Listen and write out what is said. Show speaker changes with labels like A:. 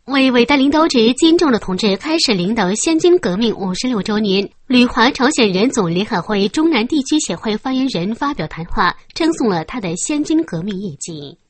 A: 为伟大领导者金正日同志开始领导先进革命56周年，旅华朝鲜人总联合会中南地区协会发言人发表谈话，称颂了他的先进革命业绩。